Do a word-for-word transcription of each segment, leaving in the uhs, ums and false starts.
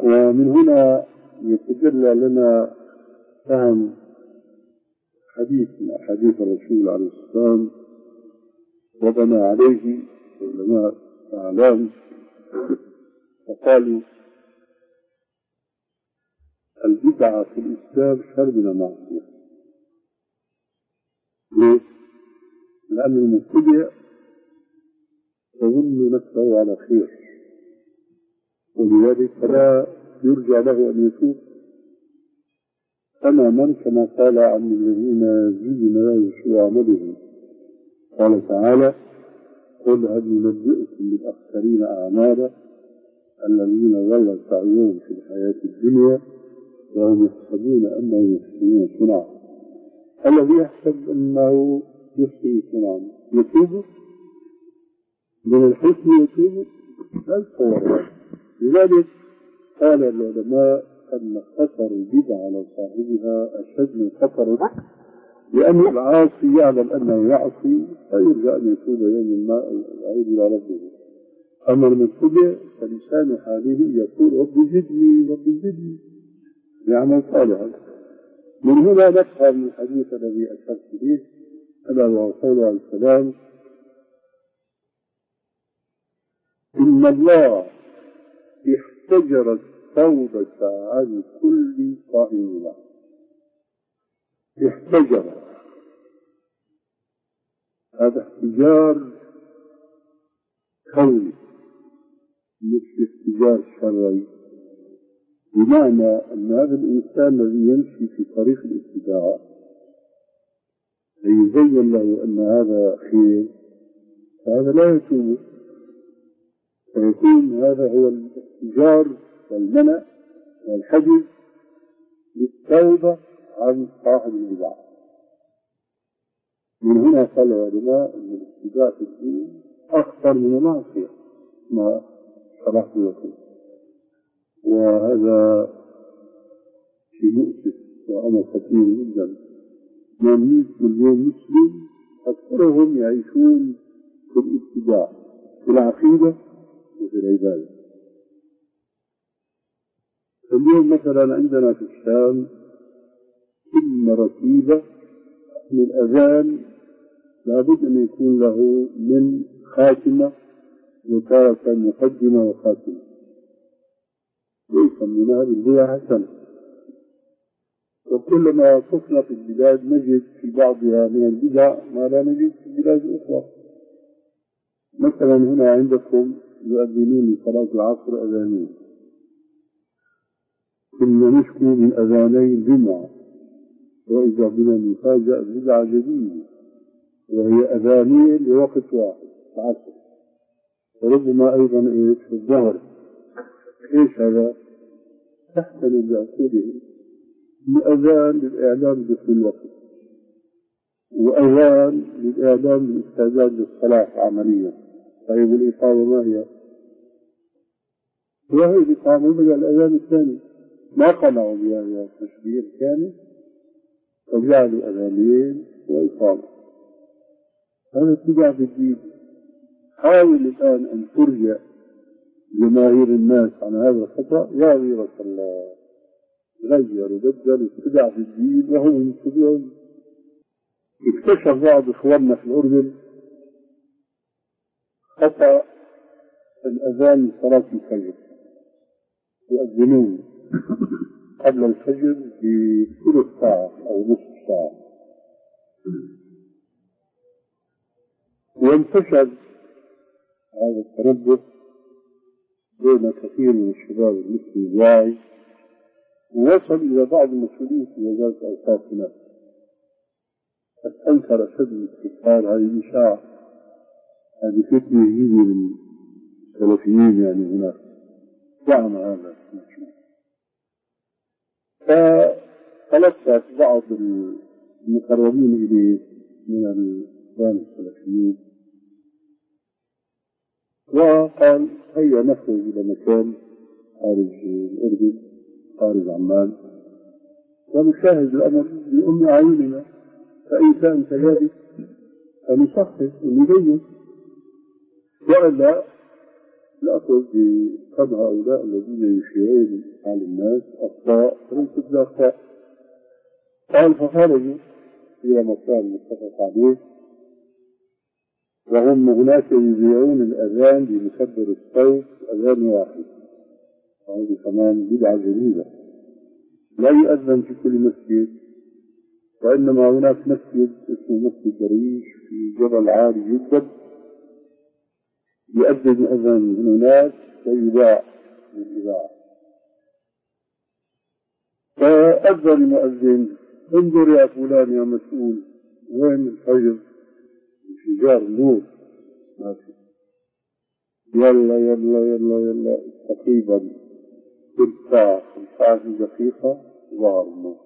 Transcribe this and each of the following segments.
ومن هنا يتجلى لنا فهم حديث من أحاديث الرسول عليه السلام وبنى عليه علماء أعلام وقالوا البدعة في الإسلام شر من المعصية. ليش؟ لأن المبتدع يظن نفسه على خير، ولذلك فلا يرجع له أن يتوب تماما كما قال عن الذين زين لا يشوى عملهم. قال تعالى: قل هل ننبئكم بالأخسرين أعمالا الذين ضل سعيهم في الحياة الدنيا وهم يحسبون أنهم يحسنون صنعا. الذي يحسب أنه يحسن صنعا يتوب من الحسن يتوب لا يتصور. لذلك قال العلماء أن خطر البدعة على صاحبها أشد من خطر، لأن العاصي يعلم أنه يعصي فيرجع أن يتوب يوم ما يعود إلى ربه. أما المبتدع فلسان حاله يقول: رب زدني رب زدني يعمل صالحا. من هنا نفهم الحديث الذي أشرت به ألا وهو قوله عليه السلام: إن الله احتجر التوبة عن كل صائم له. احتجر، هذا احتجار كوني مش احتجار شرعي، بمعنى أن هذا الإنسان الذي يمشي في طريق الابتداع يبين له أن هذا خير فهذا لا يتوب، فيكون هذا هو الاحتجار والمنع والحجز للتوبة عن صاحب البدعة. من هنا قال العلماء أن الابتداع في الدين أخطر من المعصية ما شرحت لكم، وهذا شيء مؤسف وأمر خطير جدا. مئة مليون مسلم أكثرهم يعيشون في الابتداع في العقيدة وفي العبادة. اليوم مثلا عندنا في الشام كل رتيبة من الأذان لابد أن يكون له من خاتمة وتارة مقدمة وخاتمة، ويسمونها بالبدعة حسنة. وكلما طفنا في البلاد نجد في بعضها من البدع ما لا نجد في البلاد الأخرى. مثلا هنا عندكم يؤذنون لصلاة العصر أذانين، كنا نشكو من أذاني الجمعة، وإذا بنا نفاجأ بدعة جديدة وهي أذانين لوقت واحد العصر، وربما أيضا إيش في الظهر. إيش هذا؟ تحتمل بعقولهم أذان للإعلام بكل وقت، وأذان للإعلام بالاستعداد للصلاة عمليا. طيب الإقامة ما هي؟ وهي الإقامة بدأ الأذان الثاني، ما قنعوا بهذا التشبيه الثاني فجعلوا أذانين وإقامة. هذا اتباع في الدين. حاول الآن أن ترجع جماهير الناس عن هذا الخطأ يا غيرة الله، غير وبدل اتباع في الدين وهم يتبعون. اكتشف بعض إخواننا في الأردن خطأ الأذان لصلاة الفجر، يؤذنون قبل الفجر بثلث ساعة أو نصف ساعة، وانتشر هذا التنبه بين كثير من الشباب المسلم الواعي، ووصل إلى بعض المسؤولين في وزارة الأوقاف هناك. أنكر أشد الاستكبار هذه الإشاعة، هذه فتنة جديدة من السلفيين يعني هناك، دعم هذا المشروع. فتلقت بعض المقربين إليه من الإخوان السلفيين وقال: هيا نخرج إلى مكان خارج الأردن خارج عمان ونشاهد الأمر بأم أعيننا، فإن كان كذلك فنشخص ونبين، وإلا الأخذ بقدر هؤلاء الذين يشيرون على الناس أخطاء ليست بأخطاء. قال فخرجوا إلى مكان متفق عليه، وهم هناك يذيعون الأذان بمكبر الصوت أذان واحد، وهذه كمان بدعة جديدة. لا يؤذن في كل مسجد، وإنما هناك مسجد اسمه مسجد درويش في جبل عالي جدا، يؤذن أذان من هناك ويذاع بالإذاعة. فأذن المؤذن: انظر يا فلان يا مسؤول، وين الفجر؟ انفجار النور ما في. يلا يلا يلا يلا تقريبا ثلث ساعة ساعة دقيقة ظهر النور.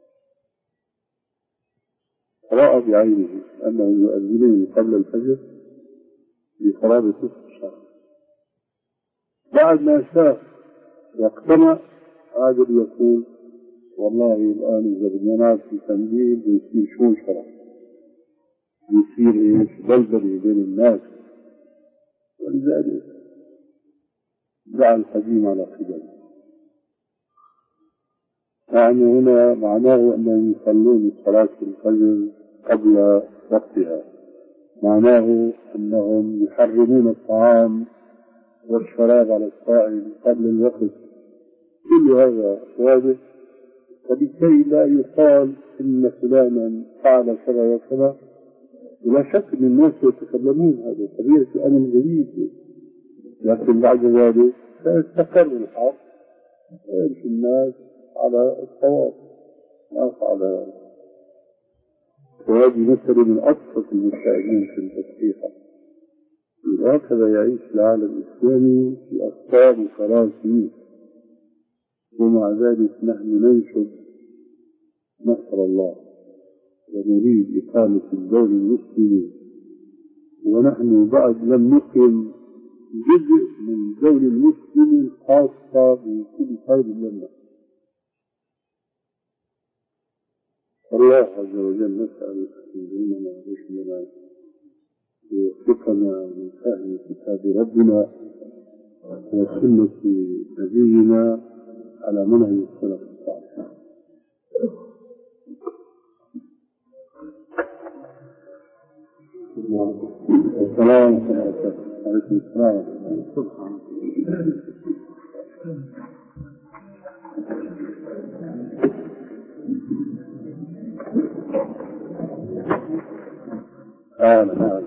رأى بعينه أنه يؤذنون قبل الفجر بقرابة نصف ساعة. بعد ما شاف واقتنع عاد يقول: والله الآن إذا بدنا في تنبيه بيصير شوشرة، بيصير إيش بلبلة بين الناس. ولذلك دعا القديم على قدم. يعني هنا معناه أنهم يصلون صلاة الفجر قبل وقتها، معناه أنهم يحرمون الطعام والشراب على الصائم قبل الوقت. كل هذا واضح، وبالتالي لا يقال إن فلانا فعل كذا وكذا. ولا شك أن الناس يتكلمون، هذا طبيعة أمر جديد، لكن بعد ذلك سيستقر الحق ويمشي الناس على الصواب ما على هذا. وهذه مسألة من أبسط المسائل في التصحيح. وهكذا يعيش العالم الإسلامي في أفكار وكراسي، ومع ذلك نحن ننشد نصر الله ونريد إقامة الدولة المسلمة، ونحن بعد لم نقم جزء من الدولة المسلمة الخاصة بكل خير لنا. الله عز وجل نسأل أن يرشدنا ويوفقنا من فهم كتاب ربنا وسنة نبينا على منهج السلف الصالح. السلام عليكم. السلام عليكم.